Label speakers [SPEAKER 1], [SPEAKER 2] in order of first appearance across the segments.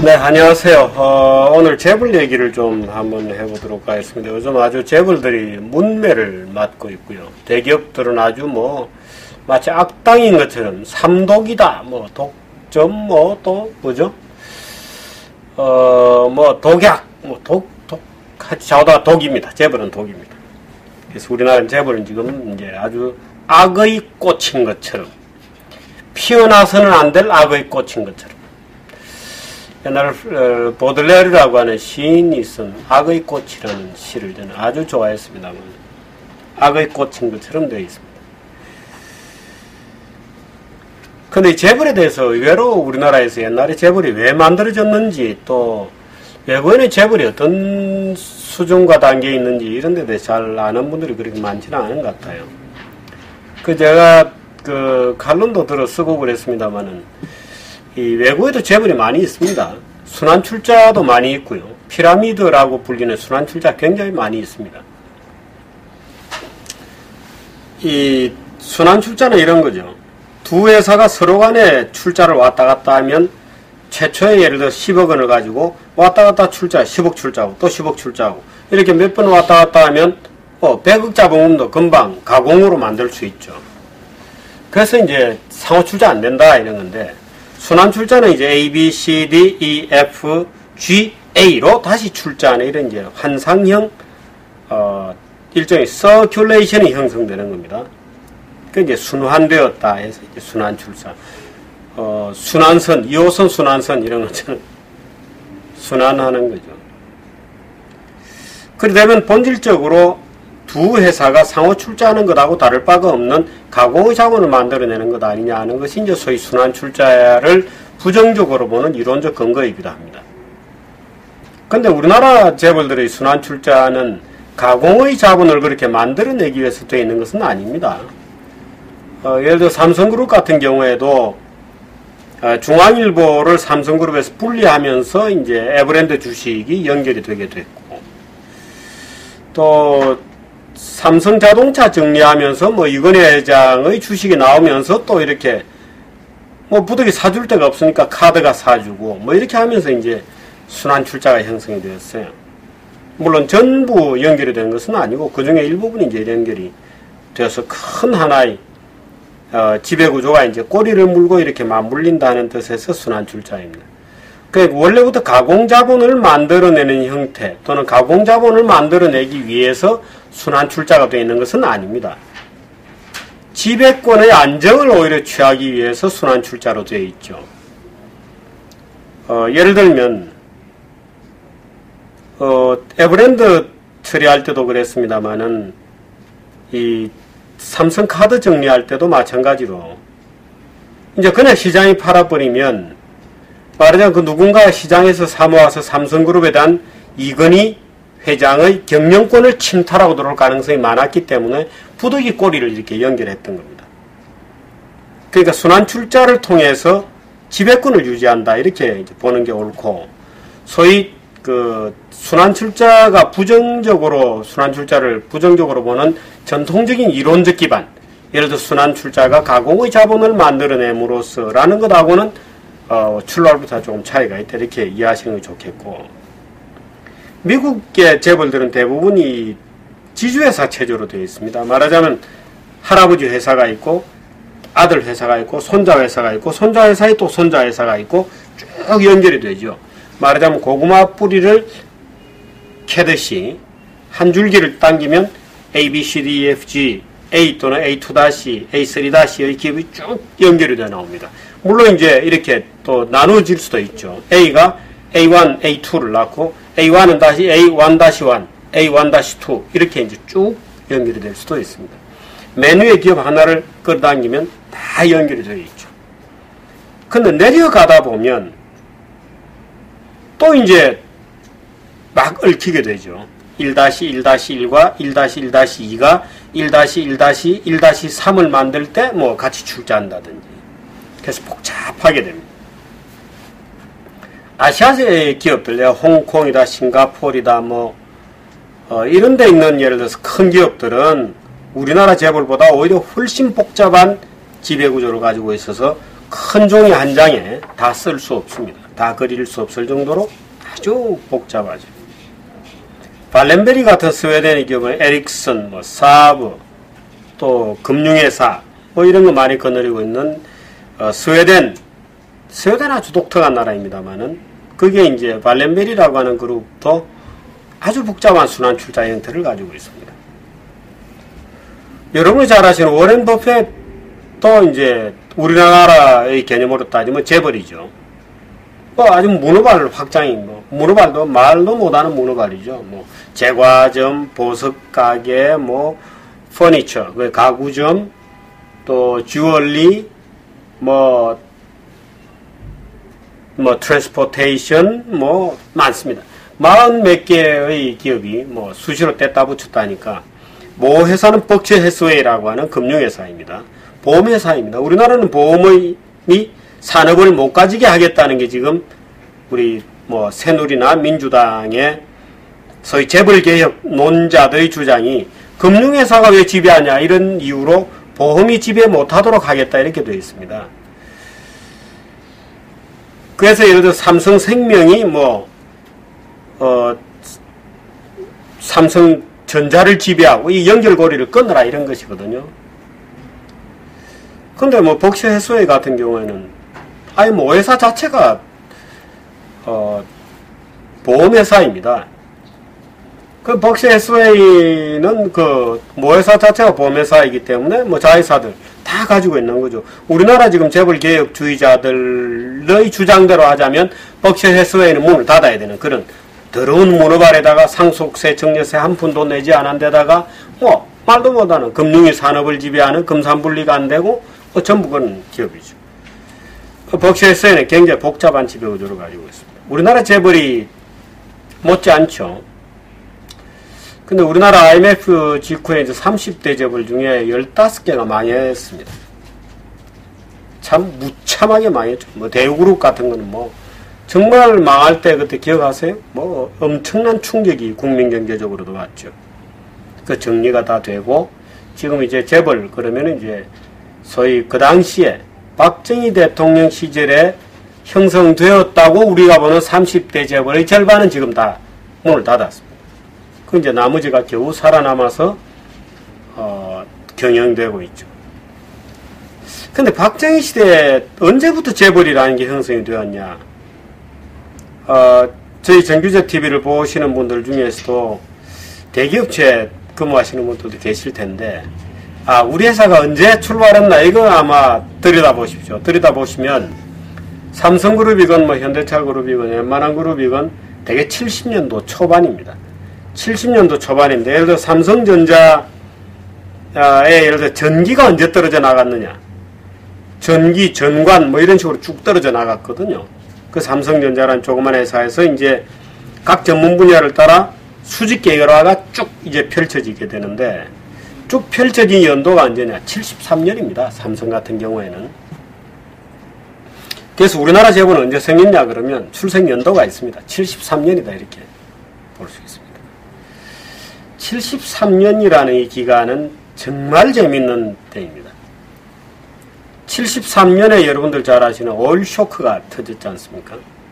[SPEAKER 1] 네, 안녕하세요. 오늘 재벌 얘기를 좀 한번 해보도록 하겠습니다. 요즘 아주 재벌들이 문매를 맡고 있고요. 대기업들은 아주 마치 악당인 것처럼 삼독이다, 독점, 또, 뭐죠? 독약, 좌우다 독입니다. 재벌은 독입니다. 그래서 우리나라 재벌은 지금 이제 아주 악의 꽃인 것처럼, 피어나서는 안 될 악의 꽃인 것처럼, 옛날 보들레르라고 하는 시인이 쓴 악의 꽃이라는 시를 저는 아주 좋아했습니다만 악의 꽃인 것처럼 되어 있습니다. 근데 이 재벌에 대해서 의외로 우리나라에서 옛날에 재벌이 왜 만들어졌는지, 또 외국인의 재벌이 어떤 수준과 단계에 있는지 이런 데 대해서 잘 아는 분들이 그렇게 많지는 않은 것 같아요. 제가 칼럼도 들어 쓰고 그랬습니다만은 이 외국에도 재벌이 많이 있습니다. 순환출자도 많이 있고요. 피라미드라고 불리는 순환출자 굉장히 많이 있습니다. 이 순환출자는 이런 거죠. 두 회사가 서로 간에 출자를 왔다 갔다 하면 최초에 예를 들어 10억 원을 가지고 왔다 갔다 출자, 10억 출자하고 또 10억 출자하고 이렇게 몇 번 왔다 갔다 하면 100억 자본금도 금방 가공으로 만들 수 있죠. 그래서 이제 상호 출자 안 된다 이런 건데, 순환출자는 이제 A, B, C, D, E, F, G, A로 다시 출자하는 이런 이제 환상형, 일종의 서큘레이션이 형성되는 겁니다. 그 이제 순환되었다 해서 이제 순환출자. 순환선, 2호선 순환선 이런 것처럼 순환하는 거죠. 그렇게 되면 본질적으로 두 회사가 상호 출자하는 것하고 다를 바가 없는 가공의 자본을 만들어내는 것 아니냐 하는 것이 이제 소위 순환출자를 부정적으로 보는 이론적 근거이기도 합니다. 근데 우리나라 재벌들의 순환출자는 가공의 자본을 그렇게 만들어내기 위해서 되어 있는 것은 아닙니다. 예를 들어 삼성그룹 같은 경우에도 중앙일보를 삼성그룹에서 분리하면서 이제 에버랜드 주식이 연결이 되게 됐고, 또 삼성자동차 정리하면서 이건희 회장의 주식이 나오면서 또 이렇게 부득이 사줄 데가 없으니까 카드가 사주고 이렇게 하면서 이제 순환출자가 형성이 되었어요. 물론 전부 연결이 된 것은 아니고 그 중에 일부분이 이제 연결이 되어서 큰 하나의 지배구조가 이제 꼬리를 물고 이렇게 맞물린다는 뜻에서 순환출자입니다. 원래부터 가공자본을 만들어내는 형태 또는 가공자본을 만들어내기 위해서 순환출자가 되어 있는 것은 아닙니다. 지배권의 안정을 오히려 취하기 위해서 순환출자로 되어 있죠. 예를 들면 에버랜드 처리할 때도 그랬습니다만은 이 삼성카드 정리할 때도 마찬가지로 이제 그냥 시장이 팔아버리면 말하자면 누군가 시장에서 사모아서 삼성그룹에 대한 이건희 회장의 경영권을 침탈하고 들어올 가능성이 많았기 때문에 부득이 꼬리를 이렇게 연결했던 겁니다. 그러니까 순환출자를 통해서 지배권을 유지한다 이렇게 보는 게 옳고, 소위 순환출자가 순환출자를 부정적으로 보는 전통적인 이론적 기반, 예를 들어 순환출자가 가공의 자본을 만들어냄으로써라는 것하고는 출발부터 조금 차이가 있다 이렇게 이해하시는 게 좋겠고, 미국의 재벌들은 대부분이 지주회사 체제로 되어 있습니다. 말하자면 할아버지 회사가 있고 아들 회사가 있고 손자 회사가 있고 손자 회사에 또 손자 회사가 있고 쭉 연결이 되죠. 말하자면 고구마 뿌리를 캐듯이 한 줄기를 당기면 A, B, C, D, E, F, G, A 또는 A2-, A3-의 기업이 쭉 연결이 되어 나옵니다. 물론 이제 이렇게 또 나누어질 수도 있죠. A가 A1, A2를 낳고 A1은 다시 A1-1, A1-2 이렇게 이제 쭉 연결이 될 수도 있습니다. 맨 위에 기업 하나를 끌어당기면 다 연결이 되어 있죠. 근데 내려가다 보면 또 이제 막 얽히게 되죠. 1-1-1과 1-1-2가 1-1-1-3을 만들 때 같이 출자한다든지. 그래서 복잡하게 됩니다. 아시아의 기업들, 홍콩이다, 싱가포르이다, 이런 데 있는 예를 들어서 큰 기업들은 우리나라 재벌보다 오히려 훨씬 복잡한 지배구조를 가지고 있어서 큰 종이 한 장에 다 쓸 수 없습니다. 다 그릴 수 없을 정도로 아주 복잡하죠. 발렌베리 같은 스웨덴의 경우에 에릭슨, 사브, 또 금융회사 이런 거 많이 거느리고 있는 스웨덴 아주 독특한 나라입니다만은 그게 이제 발렌베리라고 하는 그룹도 아주 복잡한 순환 출자 형태를 가지고 있습니다. 여러분이 잘 아시는 워렌 버핏도 이제 우리나라의 개념으로 따지면 재벌이죠. 아주 문어발 확장이 문어발도 말도 못하는 문어발이죠. 제과점, 보석가게, 퍼니처, 가구점, 또 주얼리, 트랜스포테이션, 많습니다. 40몇 개의 기업이 수시로 뗐다 붙였다니까. 모 회사는 벅처 해스웨이라고 하는 금융회사입니다. 보험회사입니다. 우리나라는 보험이 산업을 못 가지게 하겠다는 게 지금 우리 새누리나 민주당의 소위 재벌개혁 논자들의 주장이 금융회사가 왜 지배하냐 이런 이유로 보험이 지배 못하도록 하겠다 이렇게 되어 있습니다. 그래서 예를 들어 삼성생명이 삼성전자를 지배하고 이 연결고리를 끊어라 이런 것이거든요. 근데 벅셔 해스웨이 같은 경우에는 아예 회사 자체가 보험회사입니다. 그 벅셔 해스웨이는 회사 자체가 보험회사이기 때문에 자회사들 다 가지고 있는 거죠. 우리나라 지금 재벌개혁주의자들의 주장대로 하자면 벅셔 해스웨이는 문을 닫아야 되는 그런 더러운 문어발에다가 상속세, 증여세 한 푼도 내지 않은 데다가 말도 못하는 금융위 산업을 지배하는 금산분리가 안 되고 전부 그런 기업이죠. 벅셔 해스웨이는 굉장히 복잡한 지배구조를 가지고 있습니다. 우리나라 재벌이 못지않죠. 근데 우리나라 IMF 직후에 이제 30대 재벌 중에 15개가 망했습니다. 참 무참하게 망했죠. 대우그룹 같은 거는 정말 망할 때 그때 기억하세요? 엄청난 충격이 국민경제적으로도 왔죠. 그 정리가 다 되고 지금 이제 재벌 그러면 이제 소위 그 당시에 박정희 대통령 시절에 형성되었다고 우리가 보는 30대 재벌의 절반은 지금 다 문을 닫았습니다. 그 이제 나머지가 겨우 살아남아서 경영되고 있죠. 근데 박정희 시대에 언제부터 재벌이라는 게 형성이 되었냐? 저희 정규제 TV를 보시는 분들 중에서도 대기업체에 근무하시는 분들도 계실 텐데, 우리 회사가 언제 출발했나? 이거 아마 들여다보십시오. 들여다보시면 삼성그룹이건 현대차그룹이건 웬만한 그룹이건 대개 70년도 초반입니다. 70년도 초반인데, 예를 들어 삼성전자에 예를 들어 전기가 언제 떨어져 나갔느냐? 전기, 전관 이런 식으로 쭉 떨어져 나갔거든요. 그 삼성전자라는 조그만 회사에서 이제 각 전문 분야를 따라 수직 계열화가 쭉 이제 펼쳐지게 되는데, 쭉 펼쳐진 연도가 언제냐? 73년입니다. 삼성 같은 경우에는. 그래서 우리나라 재벌은 언제 생겼냐 그러면 출생 연도가 있습니다. 73년이다 이렇게 볼 수 있습니다. 73년이라는 이 기간은 정말 재밌는 때입니다. 73년에 여러분들 잘 아시는 오일 쇼크가 터졌지 않습니까?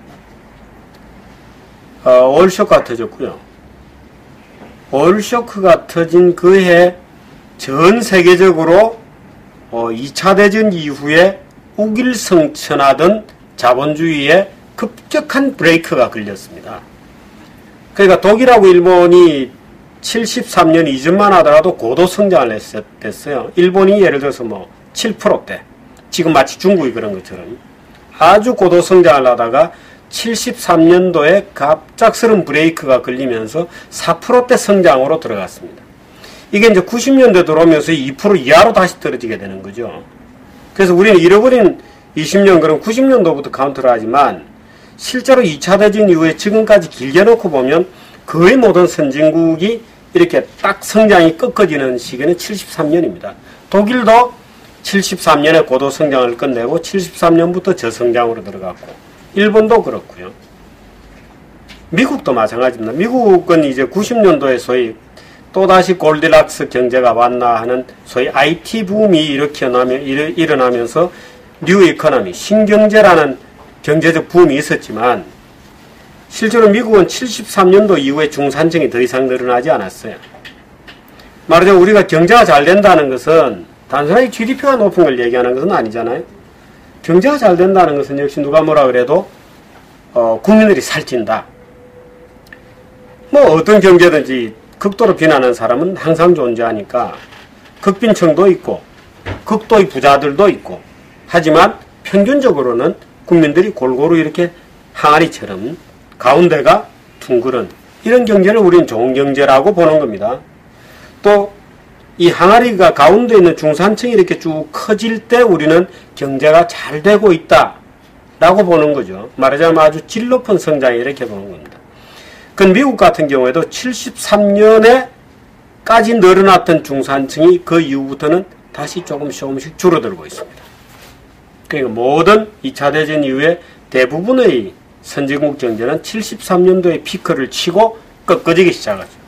[SPEAKER 1] 오일 쇼크가 터졌고요. 오일 쇼크가 터진 그 해 전 세계적으로 2차 대전 이후에 우길성천하던 자본주의에 급격한 브레이크가 걸렸습니다. 그러니까 독일하고 일본이 73년 이전만 하더라도 고도 성장을 했어요. 일본이 예를 들어서 7%대, 지금 마치 중국이 그런 것처럼 아주 고도 성장을 하다가 73년도에 갑작스런 브레이크가 걸리면서 4%대 성장으로 들어갔습니다. 이게 이제 90년대 들어오면서 2% 이하로 다시 떨어지게 되는 거죠. 그래서 우리는 잃어버린 20년, 그럼 90년도부터 카운트를 하지만 실제로 2차 대전 이후에 지금까지 길게 놓고 보면 거의 모든 선진국이 이렇게 딱 성장이 꺾어지는 시기는 73년입니다. 독일도 73년에 고도 성장을 끝내고 73년부터 저성장으로 들어갔고, 일본도 그렇고요. 미국도 마찬가지입니다. 미국은 이제 90년도에 소위 또다시 골디락스 경제가 왔나 하는 소위 IT 붐이 일어나면서 뉴 이코노미, 신경제라는 경제적 붐이 있었지만 실제로 미국은 73년도 이후에 중산층이 더 이상 늘어나지 않았어요. 말하자면 우리가 경제가 잘 된다는 것은 단순하게 GDP가 높은 걸 얘기하는 것은 아니잖아요. 경제가 잘 된다는 것은 역시 누가 뭐라 그래도 국민들이 살찐다. 뭐 어떤 경제든지 극도로 빈하는 사람은 항상 존재하니까 극빈층도 있고 극도의 부자들도 있고 하지만 평균적으로는 국민들이 골고루 이렇게 항아리처럼 가운데가 둥그런 이런 경제를 우리는 좋은 경제라고 보는 겁니다. 또 이 항아리가 가운데 있는 중산층이 이렇게 쭉 커질 때 우리는 경제가 잘 되고 있다라고 보는 거죠. 말하자면 아주 질 높은 성장이 이렇게 보는 겁니다. 그 미국 같은 경우에도 73년에까지 늘어났던 중산층이 그 이후부터는 다시 조금씩 줄어들고 있습니다. 그러니까 모든 2차 대전 이후에 대부분의 선진국 경제는 73년도에 피크를 치고 꺾어지기 시작하죠.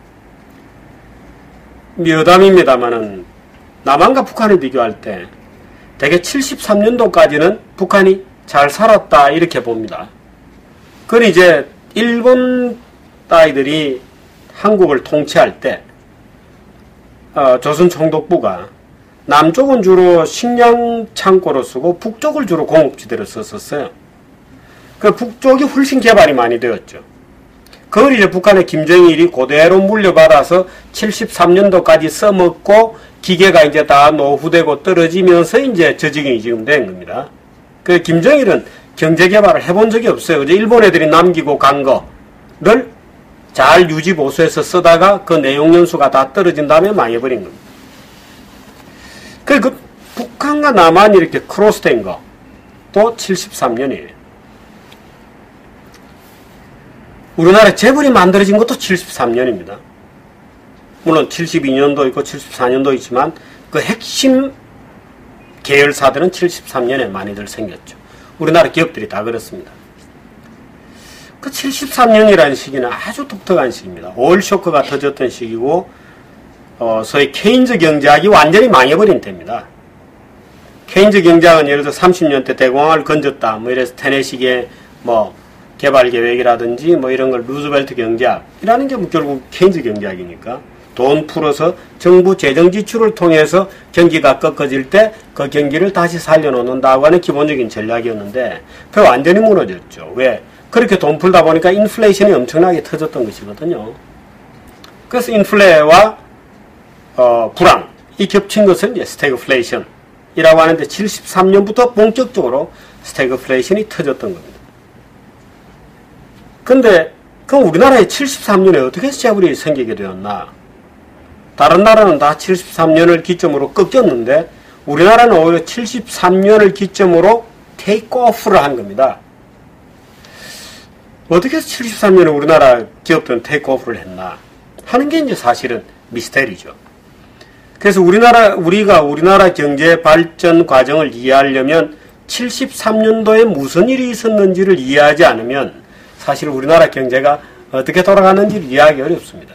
[SPEAKER 1] 여담입니다만은 남한과 북한을 비교할 때 대개 73년도까지는 북한이 잘 살았다 이렇게 봅니다. 그건 이제 일본 따위들이 한국을 통치할 때 조선 총독부가 남쪽은 주로 식량 창고로 쓰고 북쪽을 주로 공업지대로 썼었어요. 그 북쪽이 훨씬 개발이 많이 되었죠. 그걸 이제 북한의 김정일이 그대로 물려받아서 73년도까지 써먹고 기계가 이제 다 노후되고 떨어지면서 이제 저 지경이 지금 된 겁니다. 그 김정일은 경제 개발을 해본 적이 없어요. 그저 일본 애들이 남기고 간 거를 잘 유지 보수해서 쓰다가 그 내용 연수가 다 떨어진 다음에 망해버린 겁니다. 그 북한과 남한이 이렇게 크로스된 거 또 73년이에요. 우리나라 재벌이 만들어진 것도 73년입니다. 물론 72년도 있고 74년도 있지만 그 핵심 계열사들은 73년에 많이들 생겼죠. 우리나라 기업들이 다 그렇습니다. 그 73년이라는 시기는 아주 독특한 시기입니다. 오일 쇼크가 터졌던 시기고 소위 케인즈 경제학이 완전히 망해버린 때입니다. 케인즈 경제학은 예를 들어 30년 때 대공황을 건졌다. 뭐 이래서 테네시계 뭐 개발 계획이라든지 뭐 이런 걸 루즈벨트 경제학이라는 게 결국 케인즈 경제학이니까 돈 풀어서 정부 재정 지출을 통해서 경기가 꺾어질 때 그 경기를 다시 살려놓는다고 하는 기본적인 전략이었는데 그게 완전히 무너졌죠. 왜? 그렇게 돈 풀다 보니까 인플레이션이 엄청나게 터졌던 것이거든요. 그래서 인플레와 불황 이 겹친 것은 이제 스태그플레이션이라고 하는데 73년부터 본격적으로 스태그플레이션이 터졌던 겁니다. 근데 그럼 우리나라에 73년에 어떻게 해서 재벌이 생기게 되었나? 다른 나라는 다 73년을 기점으로 꺾였는데 우리나라는 오히려 73년을 기점으로 테이크오프를 한 겁니다. 어떻게 해서 73년에 우리나라 기업들은 테이크오프를 했나? 하는 게 이제 사실은 미스테리죠. 그래서 우리가 우리나라 경제 발전 과정을 이해하려면 73년도에 무슨 일이 있었는지를 이해하지 않으면 사실 우리나라 경제가 어떻게 돌아가는지를 이해하기 어렵습니다.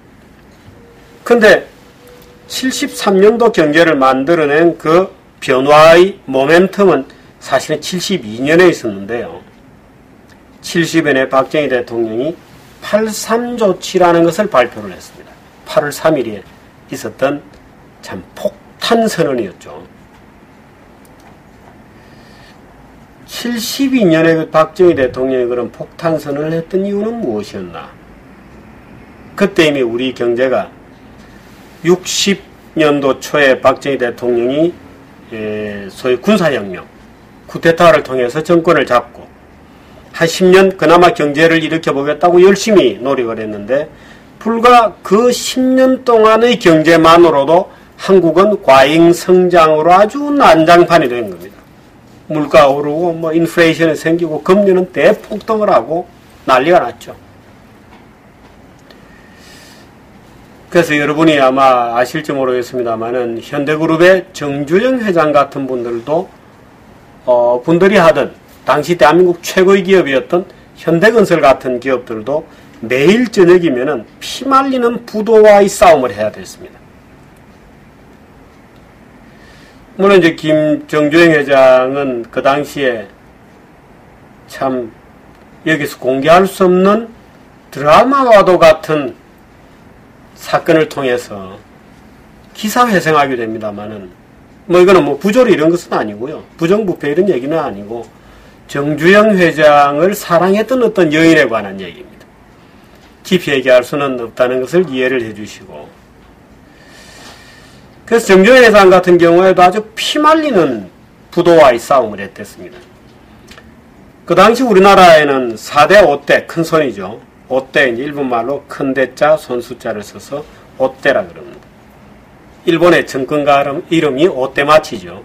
[SPEAKER 1] 근데 73년도 경제를 만들어낸 그 변화의 모멘텀은 사실은 72년에 있었는데요. 70년에 박정희 대통령이 8.3조치라는 것을 발표를 했습니다. 8월 3일에 있었던 참 폭탄 선언이었죠. 72년에 그 박정희 대통령이 그런 폭탄 선언을 했던 이유는 무엇이었나? 그때 이미 우리 경제가 60년도 초에 박정희 대통령이 소위 군사혁명, 쿠데타를 통해서 정권을 잡고 한 10년 그나마 경제를 일으켜보겠다고 열심히 노력을 했는데 불과 그 10년 동안의 경제만으로도 한국은 과잉 성장으로 아주 난장판이 된 겁니다. 물가 오르고 뭐 인플레이션이 생기고 금리는 대폭등을 하고 난리가 났죠. 그래서 여러분이 아마 아실지 모르겠습니다만은 현대그룹의 정주영 회장 같은 분들도 분들이 하던 당시 대한민국 최고의 기업이었던 현대건설 같은 기업들도 매일 저녁이면은 피말리는 부도와의 싸움을 해야 됐습니다. 물론 이제 정주영 회장은 그 당시에 참 여기서 공개할 수 없는 드라마와도 같은 사건을 통해서 기사회생하게 됩니다만은 뭐 이거는 뭐 부조리 이런 것은 아니고요. 부정부패 이런 얘기는 아니고 정주영 회장을 사랑했던 어떤 여인에 관한 얘기입니다. 깊이 얘기할 수는 없다는 것을 이해를 해주시고, 그래서 정주영 회장 같은 경우에도 아주 피말리는 부도와의 싸움을 했댔습니다. 그 당시 우리나라에는 4대 5대, 큰 손이죠. 5대, 일본말로 큰 대자, 손수자를 써서 5대라 그럽니다. 일본의 정권가 이름이 오떼마치죠.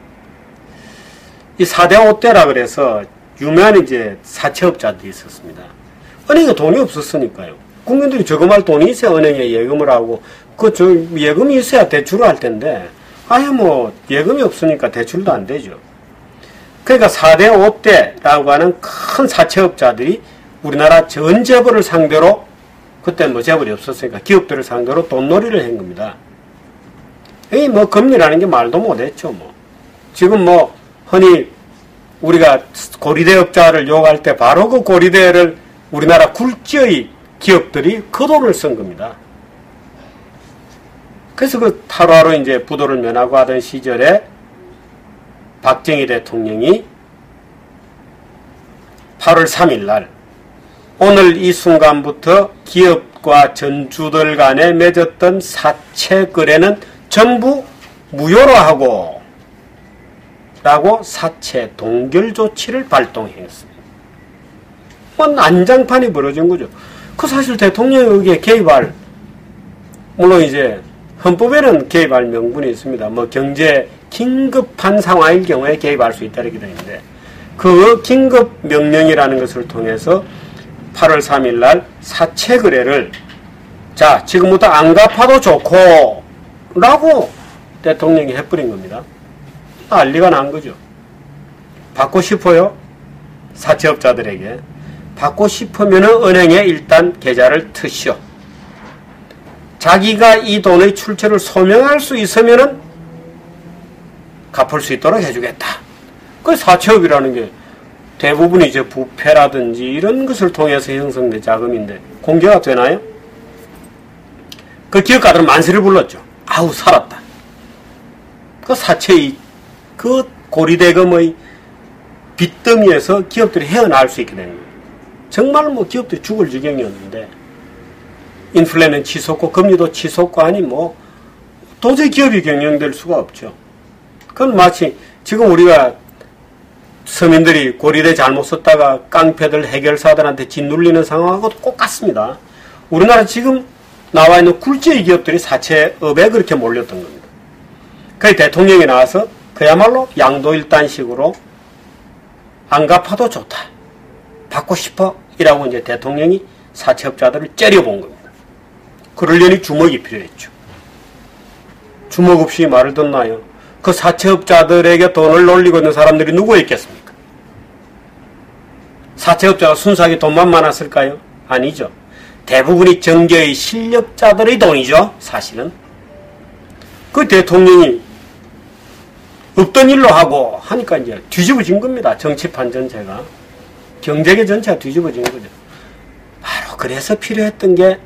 [SPEAKER 1] 이 4대 5대라 그래서 유명한 이제 사채업자들이 있었습니다. 은행에 돈이 없었으니까요. 국민들이 저금할 돈이 있어야 은행에 예금을 하고, 예금이 있어야 대출을 할 텐데, 아예 뭐, 예금이 없으니까 대출도 안 되죠. 그러니까 4대 5대라고 하는 큰 사채업자들이 우리나라 전 재벌을 상대로, 그때 뭐 재벌이 없었으니까 기업들을 상대로 돈놀이를 한 겁니다. 이 뭐 금리라는 게 말도 못했죠. 뭐 지금 뭐 흔히 우리가 고리대업자를 욕할 때 바로 그 고리대를 우리나라 굴지의 기업들이 그 돈을 쓴 겁니다. 그래서 그 탈화로 이제 부도를 면하고 하던 시절에 박정희 대통령이 8월 3일 날 오늘 이 순간부터 기업과 전주들 간에 맺었던 사채 거래는 전부 무효로 하고 라고 사채 동결 조치를 발동했습니다. 뭐 난장판이 벌어진 거죠. 그 사실 대통령이 여기에 개입할, 물론 이제 헌법에는 개입할 명분이 있습니다. 뭐 경제 긴급한 상황일 경우에 개입할 수 있다 이렇게 되어 있는데, 그 긴급 명령이라는 것을 통해서 8월 3일 날 사채 거래를 자 지금부터 안 갚아도 좋고 라고 대통령이 해버린 겁니다. 난리가 난 거죠. 받고 싶어요? 사채업자들에게. 받고 싶으면 은행에 일단 계좌를 트시오. 자기가 이 돈의 출처를 소명할 수 있으면 갚을 수 있도록 해주겠다. 그 사채업이라는 게 대부분이 이제 부패라든지 이런 것을 통해서 형성된 자금인데 공개가 되나요? 그 기업가들은 만세를 불렀죠. 아우 살았다. 그 사채의 그 고리대금의 빚더미에서 기업들이 헤어나올 수 있게 되는 거예요. 정말 뭐 기업들이 죽을 지경이었는데 인플레는 치솟고 금리도 치솟고 하니 뭐 도저히 기업이 경영될 수가 없죠. 그건 마치 지금 우리가 서민들이 고리대 잘못 썼다가 깡패들 해결사들한테 짓눌리는 상황하고도 꼭 같습니다. 우리나라 지금 나와 있는 굴지의 기업들이 사채업에 그렇게 몰렸던 겁니다. 그래서 대통령이 나와서 그야말로 양도일단식으로 안 갚아도 좋다. 받고 싶어? 이라고 이제 대통령이 사채업자들을 째려본 겁니다. 그러려니 주먹이 필요했죠. 주먹 없이 말을 듣나요? 그 사채업자들에게 돈을 놀리고 있는 사람들이 누구였겠습니까? 사채업자가 순수하게 돈만 많았을까요? 아니죠. 대부분이 정계의 실력자들의 돈이죠. 사실은. 그 대통령이 없던 일로 하고 하니까 이제 뒤집어진 겁니다. 정치판 전체가. 경제계 전체가 뒤집어진 거죠. 바로 그래서 필요했던 게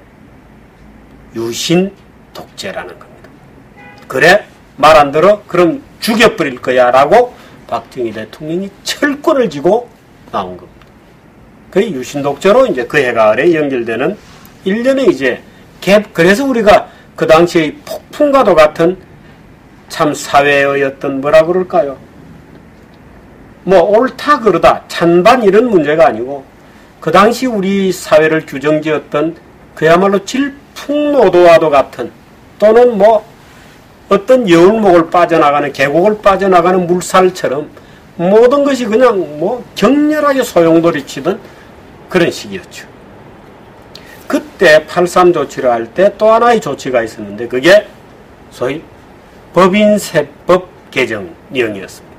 [SPEAKER 1] 유신 독재라는 겁니다. 그래? 말 안 들어? 그럼 죽여버릴 거야 라고 박정희 대통령이 철권을 쥐고 나온 겁니다. 그 유신 독재로 이제 그 해가 아래 연결되는 일련의 이제 갭, 그래서 우리가 그 당시의 폭풍과도 같은 참 사회의 어떤 뭐라 그럴까요? 뭐 옳다 그러다 찬반 이런 문제가 아니고 그 당시 우리 사회를 규정지었던 그야말로 질풍노도와도 같은 또는 뭐 어떤 여울목을 빠져나가는 계곡을 빠져나가는 물살처럼 모든 것이 그냥 뭐 격렬하게 소용돌이치던 그런 시기였죠. 그때 8.3 조치를 할 때 또 하나의 조치가 있었는데 그게 소위 법인세법 개정령이었습니다.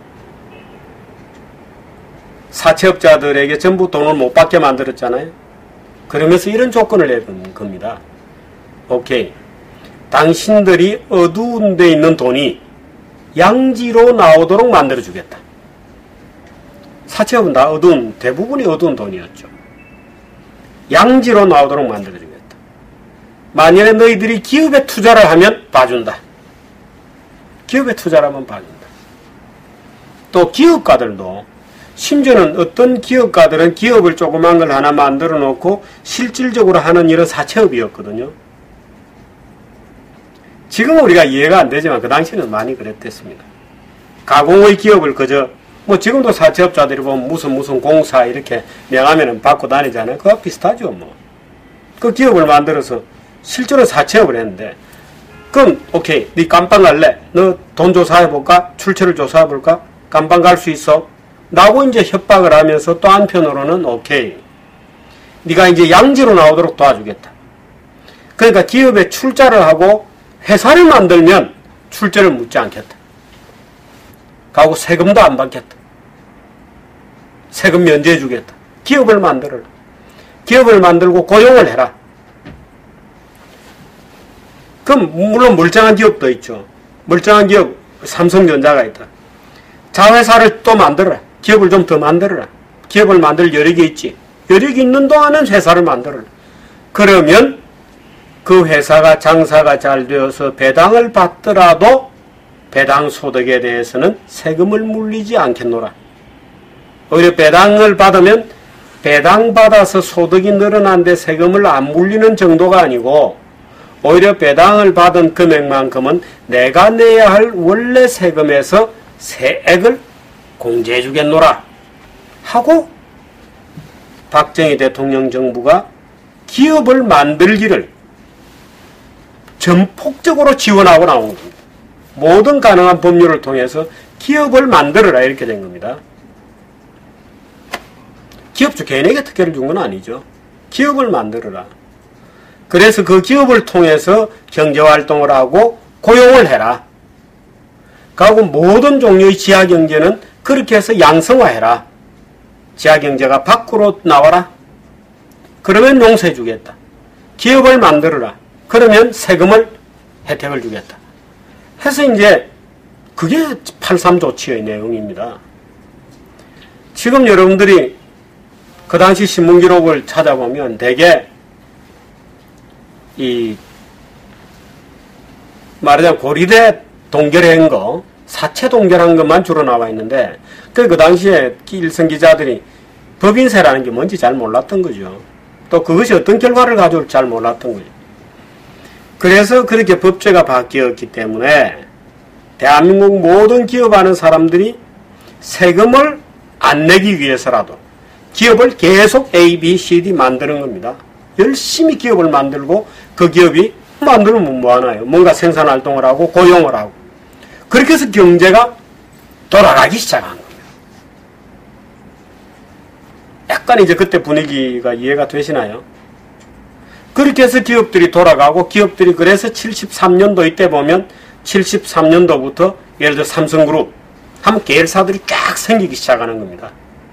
[SPEAKER 1] 사채업자들에게 전부 돈을 못 받게 만들었잖아요. 그러면서 이런 조건을 내건 겁니다. 오케이. 당신들이 어두운 데 있는 돈이 양지로 나오도록 만들어주겠다. 사채업은 다 대부분이 어두운 돈이었죠. 양지로 나오도록 만들어주겠다. 만일에 너희들이 기업에 투자를 하면 봐준다. 기업에 투자를 하면 봐준다. 또 기업가들도 심지어는 어떤 기업가들은 기업을 조그만 걸 하나 만들어 놓고 실질적으로 하는 일은 사채업이었거든요. 지금은 우리가 이해가 안 되지만 그 당시에는 많이 그랬댔습니다. 가공의 기업을 그저 지금도 사채업자들이 보면 무슨 공사 이렇게 명함에는 받고 다니잖아요. 그거 비슷하죠 뭐. 그 기업을 만들어서 실제로 사채업을 했는데 그럼 오케이 네 깜빵 갈래? 너 돈 조사해볼까? 출처를 조사해볼까? 깜빵 갈 수 있어? 라고 이제 협박을 하면서 또 한편으로는 오케이 네가 이제 양지로 나오도록 도와주겠다. 그러니까 기업에 출자를 하고 회사를 만들면 출제를 묻지 않겠다. 가고 세금도 안 받겠다. 세금 면제해 주겠다. 기업을 만들어라. 기업을 만들고 고용을 해라. 그럼 물론 멀쩡한 기업도 있죠. 멀쩡한 기업 삼성전자가 있다. 자회사를 또 만들어라. 기업을 좀 더 만들어라. 기업을 만들 여력이 있지. 여력이 있는 동안은 회사를 만들어라. 그러면 그 회사가 장사가 잘 되어서 배당을 받더라도 배당 소득에 대해서는 세금을 물리지 않겠노라. 오히려 배당을 받으면 배당 받아서 소득이 늘어난데 세금을 안 물리는 정도가 아니고 오히려 배당을 받은 금액만큼은 내가 내야 할 원래 세금에서 세액을 공제해 주겠노라 하고 박정희 대통령 정부가 기업을 만들기를 전폭적으로 지원하고 나온 겁니다. 모든 가능한 법률을 통해서 기업을 만들어라 이렇게 된 겁니다. 기업주 개인에게 특혜를 준 건 아니죠. 기업을 만들어라. 그래서 그 기업을 통해서 경제활동을 하고 고용을 해라. 그리고 모든 종류의 지하경제는 그렇게 해서 양성화해라. 지하경제가 밖으로 나와라. 그러면 용서해 주겠다. 기업을 만들어라. 그러면 세금을 혜택을 주겠다. 해서 이제 그게 8.3 조치의 내용입니다. 지금 여러분들이 그 당시 신문기록을 찾아보면 대개 말하자면 고리대 동결한 거, 사채 동결한 것만 주로 나와 있는데 그 당시에 일선 기자들이 법인세라는 게 뭔지 잘 몰랐던 거죠. 또 그것이 어떤 결과를 가져올지 잘 몰랐던 거죠. 그래서 그렇게 법제가 바뀌었기 때문에 대한민국 모든 기업하는 사람들이 세금을 안 내기 위해서라도 기업을 계속 A, B, C, D 만드는 겁니다. 열심히 기업을 만들고 그 기업이 만들면 뭐하나요? 뭔가 생산활동을 하고 고용을 하고 그렇게 해서 경제가 돌아가기 시작한 겁니다. 약간 이제 그때 분위기가 이해가 되시나요? 그렇게 해서 기업들이 돌아가고 기업들이 그래서 73년도 이때 보면 73년도부터 예를 들어 삼성그룹 하면 계열사들이 쫙 생기기 시작하는 겁니다.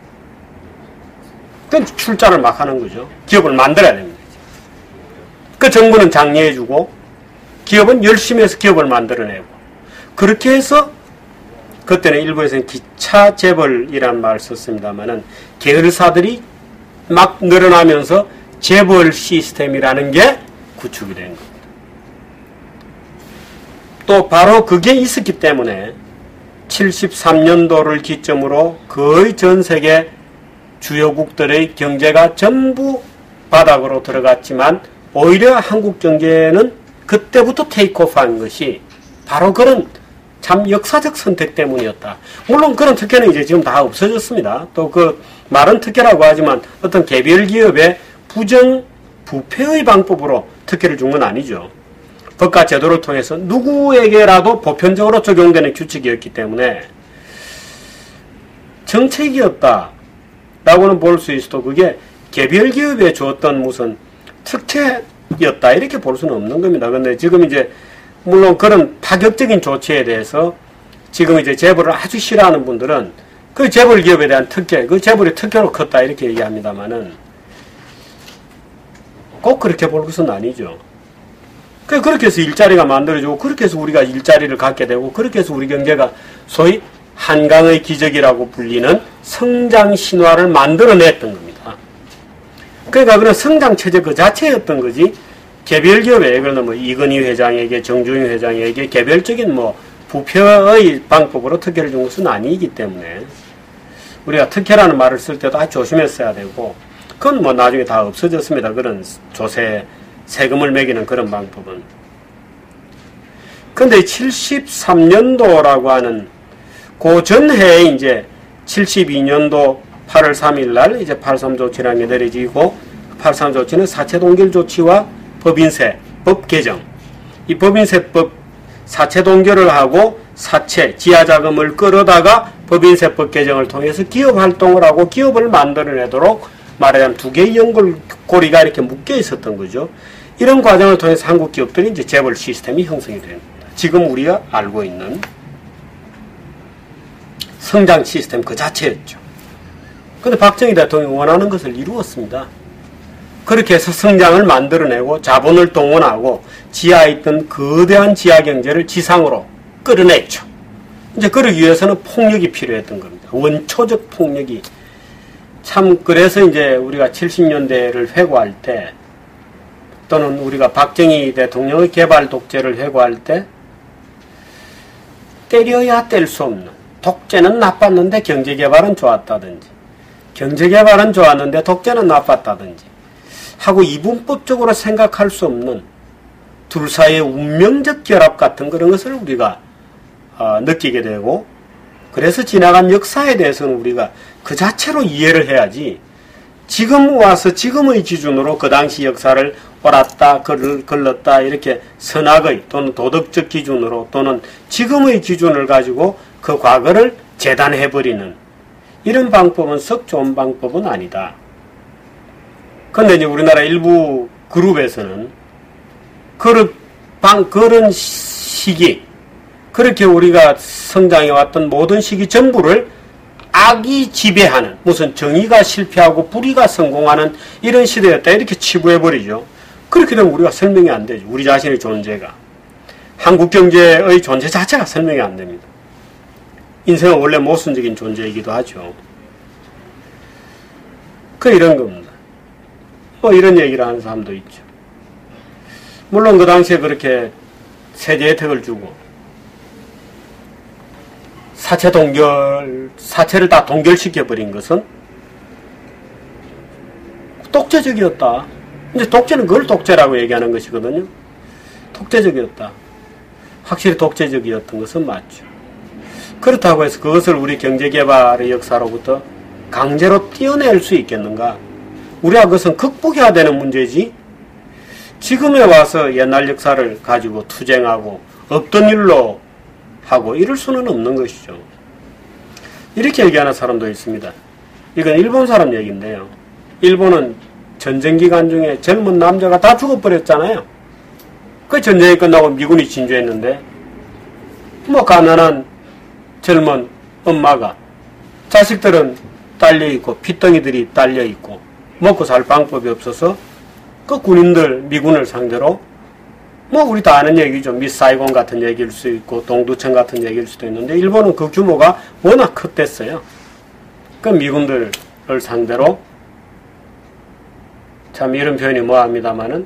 [SPEAKER 1] 그건 출자를 막 하는 거죠. 기업을 만들어야 됩니다. 그 정부는 장려해주고 기업은 열심히 해서 기업을 만들어내고 그렇게 해서 그때는 일부에서는 기차 재벌이라는 말을 썼습니다만은 계열사들이 막 늘어나면서 재벌 시스템이라는 게 구축이 된 겁니다. 또 바로 그게 있었기 때문에 73년도를 기점으로 거의 전 세계 주요국들의 경제가 전부 바닥으로 들어갔지만 오히려 한국 경제는 그때부터 테이크오프한 것이 바로 그런 참 역사적 선택 때문이었다. 물론 그런 특혜는 이제 지금 다 없어졌습니다. 또 그 말은 특혜라고 하지만 어떤 개별 기업의 부정 부패의 방법으로 특혜를 준 건 아니죠. 법과 제도를 통해서 누구에게라도 보편적으로 적용되는 규칙이었기 때문에 정책이었다라고는 볼 수 있어도 그게 개별 기업에 주었던 무슨 특혜였다 이렇게 볼 수는 없는 겁니다. 근데 지금 이제 물론 그런 파격적인 조치에 대해서 지금 이제 재벌을 아주 싫어하는 분들은 그 재벌 기업에 대한 특혜, 그 재벌이 특혜로 컸다 이렇게 얘기합니다만은 꼭 그렇게 볼 것은 아니죠. 그렇게 해서 일자리가 만들어지고 그렇게 해서 우리가 일자리를 갖게 되고 그렇게 해서 우리 경제가 소위 한강의 기적이라고 불리는 성장 신화를 만들어냈던 겁니다. 그러니까 그런 성장 체제 그 자체였던 거지, 개별 기업에, 그러나 뭐 이건희 회장에게, 정주영 회장에게 개별적인 뭐 부패의 방법으로 특혜를 준 것은 아니기 때문에 우리가 특혜라는 말을 쓸 때도 아주 조심했어야 되고, 그건 뭐 나중에 다 없어졌습니다. 그런 조세, 세금을 매기는 그런 방법은. 근데 73년도라고 하는 그 전해에 이제 72년도 8월 3일 날 이제 8.3 조치라는 게 내려지고, 8.3 조치는 사채동결 조치와 법인세 법 개정, 이 법인세법 사채 동결을 하고 사채 지하자금을 끌어다가 법인세법 개정을 통해서 기업 활동을 하고 기업을 만들어내도록 말하자면 두 개의 연골고리가 이렇게 묶여 있었던 거죠. 이런 과정을 통해서 한국 기업들이 이제 재벌 시스템이 형성이 됩니다. 지금 우리가 알고 있는 성장 시스템 그 자체였죠. 그런데 박정희 대통령이 원하는 것을 이루었습니다. 그렇게 해서 성장을 만들어내고 자본을 동원하고 지하에 있던 거대한 지하 경제를 지상으로 끌어냈죠. 이제 그러기 위해서는 폭력이 필요했던 겁니다. 원초적 폭력이. 참, 그래서 이제 우리가 70년대를 회고할 때, 또는 우리가 박정희 대통령의 개발 독재를 회고할 때, 때려야 뗄 수 없는, 독재는 나빴는데 경제개발은 좋았다든지, 경제개발은 좋았는데 독재는 나빴다든지 하고 이분법적으로 생각할 수 없는 둘 사이의 운명적 결합 같은 그런 것을 우리가 느끼게 되고, 그래서 지나간 역사에 대해서는 우리가 그 자체로 이해를 해야지, 지금 와서 지금의 기준으로 그 당시 역사를 옳았다, 걸렀다 이렇게 선악의 또는 도덕적 기준으로 또는 지금의 기준을 가지고 그 과거를 재단해버리는 이런 방법은 썩 좋은 방법은 아니다. 그런데 이제 우리나라 일부 그룹에서는 그런 시기, 그렇게 우리가 성장해왔던 모든 시기 전부를 악이 지배하는, 무슨 정의가 실패하고 불의가 성공하는 이런 시대였다 이렇게 치부해버리죠. 그렇게 되면 우리가 설명이 안 되죠. 우리 자신의 존재가. 한국 경제의 존재 자체가 설명이 안 됩니다. 인생은 원래 모순적인 존재이기도 하죠. 이런 겁니다. 뭐 이런 얘기를 하는 사람도 있죠. 물론 그 당시에 그렇게 세제 혜택을 주고 사채를 다 동결시켜버린 것은 독재적이었다. 이제 독재는 그걸 독재라고 얘기하는 것이거든요. 독재적이었다. 확실히 독재적이었던 것은 맞죠. 그렇다고 해서 그것을 우리 경제개발의 역사로부터 강제로 떼어낼 수 있겠는가? 우리가 그것은 극복해야 되는 문제지, 지금에 와서 옛날 역사를 가지고 투쟁하고 없던 일로 하고 이럴 수는 없는 것이죠. 이렇게 얘기하는 사람도 있습니다. 이건 일본 사람 얘기인데요. 일본은 전쟁 기간 중에 젊은 남자가 다 죽어버렸잖아요. 그 전쟁이 끝나고 미군이 진주했는데, 뭐 가난한 젊은 엄마가, 자식들은 딸려있고 핏덩이들이 딸려있고 먹고 살 방법이 없어서 그 군인들, 미군을 상대로, 뭐 우리 다 아는 얘기죠. 미사이곤 같은 얘기일 수 있고 동두천 같은 얘기일 수도 있는데, 일본은 그 규모가 워낙 컸댔어요. 그 미군들을 상대로, 참 이런 표현이 뭐합니다마는,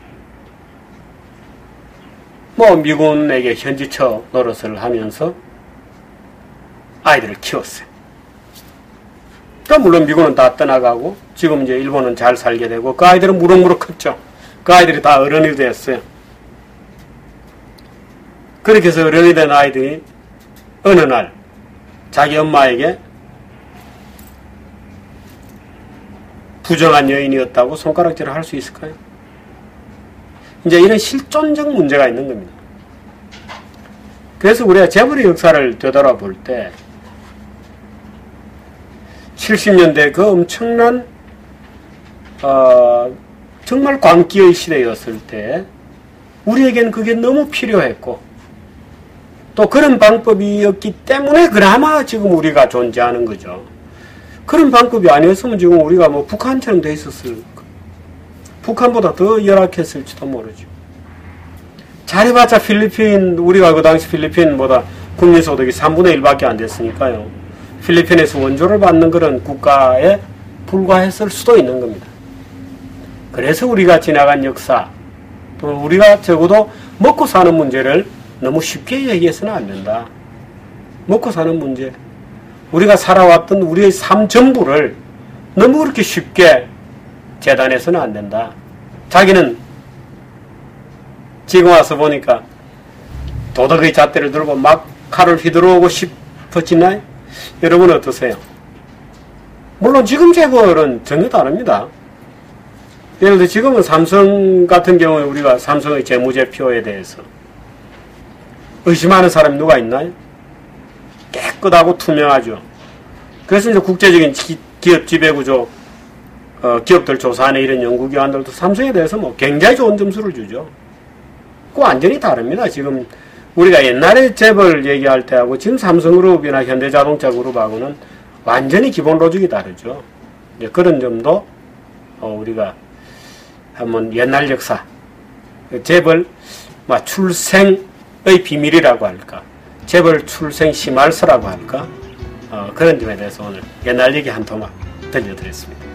[SPEAKER 1] 뭐 미군에게 현지처 노릇을 하면서 아이들을 키웠어요. 그러니까 물론 미군은 다 떠나가고 지금 이제 일본은 잘 살게 되고, 그 아이들은 무럭무럭 컸죠. 그 아이들이 다 어른이 됐어요. 그렇게 해서 어른이 된 아이들이 어느 날 자기 엄마에게 부정한 여인이었다고 손가락질을 할 수 있을까요? 이제 이런 실존적 문제가 있는 겁니다. 그래서 우리가 재벌의 역사를 되돌아볼 때 70년대 그 엄청난 정말 광기의 시대였을 때 우리에겐 그게 너무 필요했고, 또 그런 방법이었기 때문에 그나마 지금 우리가 존재하는 거죠. 그런 방법이 아니었으면 지금 우리가 뭐 북한처럼 돼 있었을 거예요. 북한보다 더 열악했을지도 모르죠. 잘해봤자 필리핀, 우리가 그 당시 필리핀보다 국민소득이 3분의 1밖에 안 됐으니까요. 필리핀에서 원조를 받는 그런 국가에 불과했을 수도 있는 겁니다. 그래서 우리가 지나간 역사, 또 우리가 적어도 먹고 사는 문제를 너무 쉽게 얘기해서는 안 된다. 먹고 사는 문제, 우리가 살아왔던 우리의 삶 전부를 너무 그렇게 쉽게 재단해서는 안 된다. 자기는 지금 와서 보니까 도덕의 잣대를 들고 막 칼을 휘두르고 싶어지나요? 여러분 어떠세요? 물론 지금 재벌은 전혀 다릅니다. 예를 들어 지금은 삼성 같은 경우에 우리가 삼성의 재무제표에 대해서 의심하는 사람이 누가 있나요? 깨끗하고 투명하죠. 그래서 이제 국제적인 기업 지배구조, 기업들 조사하는 이런 연구기관들도 삼성에 대해서 뭐 굉장히 좋은 점수를 주죠. 그 완전히 다릅니다. 지금 우리가 옛날에 재벌 얘기할 때하고 지금 삼성그룹이나 현대자동차그룹하고는 완전히 기본 로직이 다르죠. 이제 그런 점도 우리가 한번 옛날 역사, 재벌 출생의 비밀이라고 할까, 재벌 출생 심할서라고 할까, 그런 점에 대해서 오늘 옛날 얘기 한 토막 들려드렸습니다.